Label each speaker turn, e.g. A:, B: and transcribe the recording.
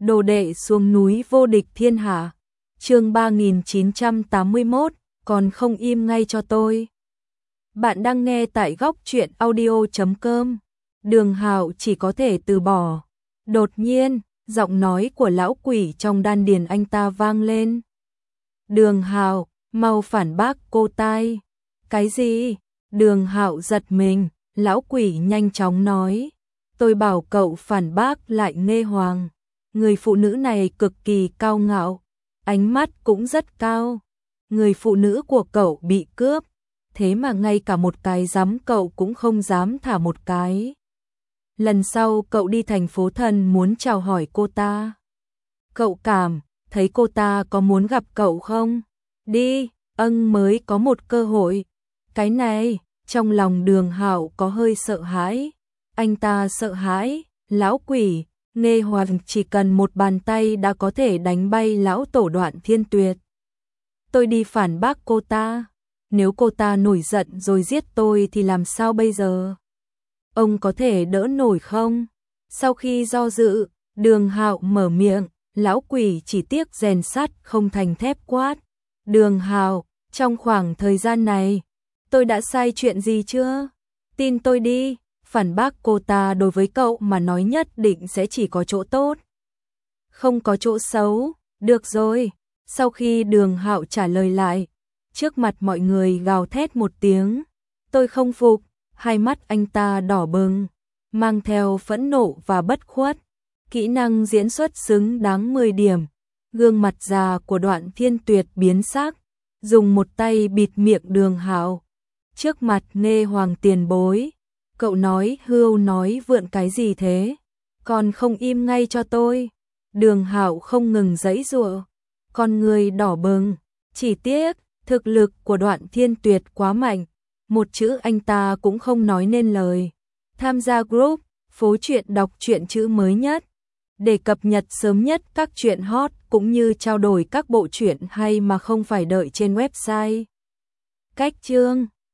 A: Đồ đệ xuống núi vô địch thiên hạ. Chương 3981, còn không im ngay cho tôi. Bạn đang nghe tại góc truyện audio.com. Đường Hạo chỉ có thể từ bỏ. Đột nhiên, giọng nói của lão quỷ trong đan điền anh ta vang lên. Đường Hạo, mau phản bác cô tai. Cái gì? Đường Hạo giật mình, lão quỷ nhanh chóng nói. Tôi bảo cậu phản bác lại Nghê Hoàng. Người phụ nữ này cực kỳ cao ngạo, ánh mắt cũng rất cao. Người phụ nữ của cậu bị cướp, thế mà ngay cả một cái dám cậu cũng không dám thả một cái. Lần sau cậu đi thành phố thần muốn chào hỏi cô ta. Cậu cảm thấy cô ta có muốn gặp cậu không? Đi, mới có một cơ hội. Cái này, trong lòng Đường Hạo có hơi sợ hãi. Anh ta sợ hãi, lão quỷ, Nghê Hoàng chỉ cần một bàn tay đã có thể đánh bay lão tổ Đoạn Thiên Tuyệt. Tôi đi phản bác cô ta. Nếu cô ta nổi giận rồi giết tôi thì làm sao bây giờ? Ông có thể đỡ nổi không? Sau khi do dự, Đường Hạo mở miệng, lão quỷ chỉ tiếc rèn sắt không thành thép quát. Đường Hạo, trong khoảng thời gian này, tôi đã sai chuyện gì chưa? Tin tôi đi, phản bác cô ta đối với cậu mà nói nhất định sẽ chỉ có chỗ tốt. Không có chỗ xấu, được rồi. Sau khi Đường Hạo trả lời lại, trước mặt mọi người gào thét một tiếng. Tôi không phục, hai mắt anh ta đỏ bừng, mang theo phẫn nộ và bất khuất. Kỹ năng diễn xuất xứng đáng 10 điểm. Gương mặt già của Đoạn Thiên Tuyệt biến sắc, dùng một tay bịt miệng Đường Hạo. Trước mặt Nghê Hoàng tiền bối, cậu nói hưu nói vượn cái gì thế? Còn không im ngay cho tôi. Đường Hạo không ngừng giãy giụa, con người đỏ bừng. Chỉ tiếc, thực lực của Đoạn Thiên Tuyệt quá mạnh, một chữ anh ta cũng không nói nên lời. Tham gia group Phố Truyện đọc truyện chữ mới nhất, để cập nhật sớm nhất các truyện hot cũng như trao đổi các bộ truyện hay mà không phải đợi trên website. Cách chương